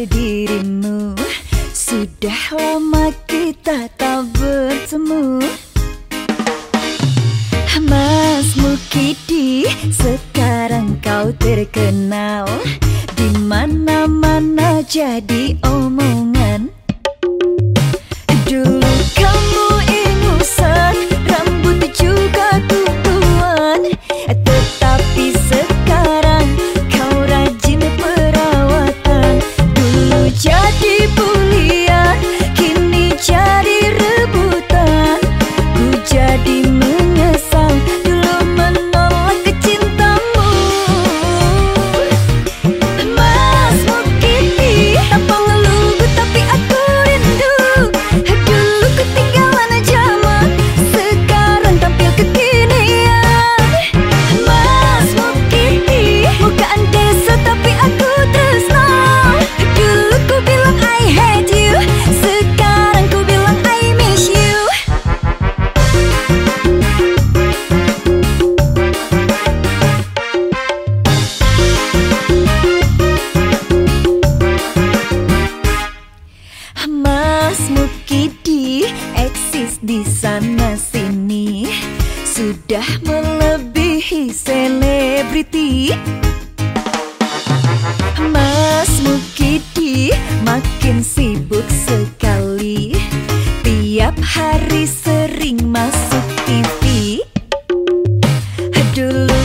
dirimu. Sudah lama kita tak bertemu. Mas Mukidi, sekarang kau terkenal, di mana-mana jadi omongan. Dulu kamu ingusan, rambut juga tutuan, tetapi sekarang kau rajin perawatan. Dulu jadi bulian, kini jadi rebutan. Ku jadi menyesal dulu menolak cintamu. Mas Mukidi, tanpa ngeluh tapi aku rindu. Dulu ketinggalan zaman, sekarang tampil kekinian. Mas Mukidi, bukan desa tapi aku tresno. Dulu ku bilang I hate you, sekarang ku bilang I miss you. Mas Mukidi eksis di sana sini, sudah melebihi selebriti. Mas Mukidi makin sibuk sekali, tiap hari sering masuk TV. Dulu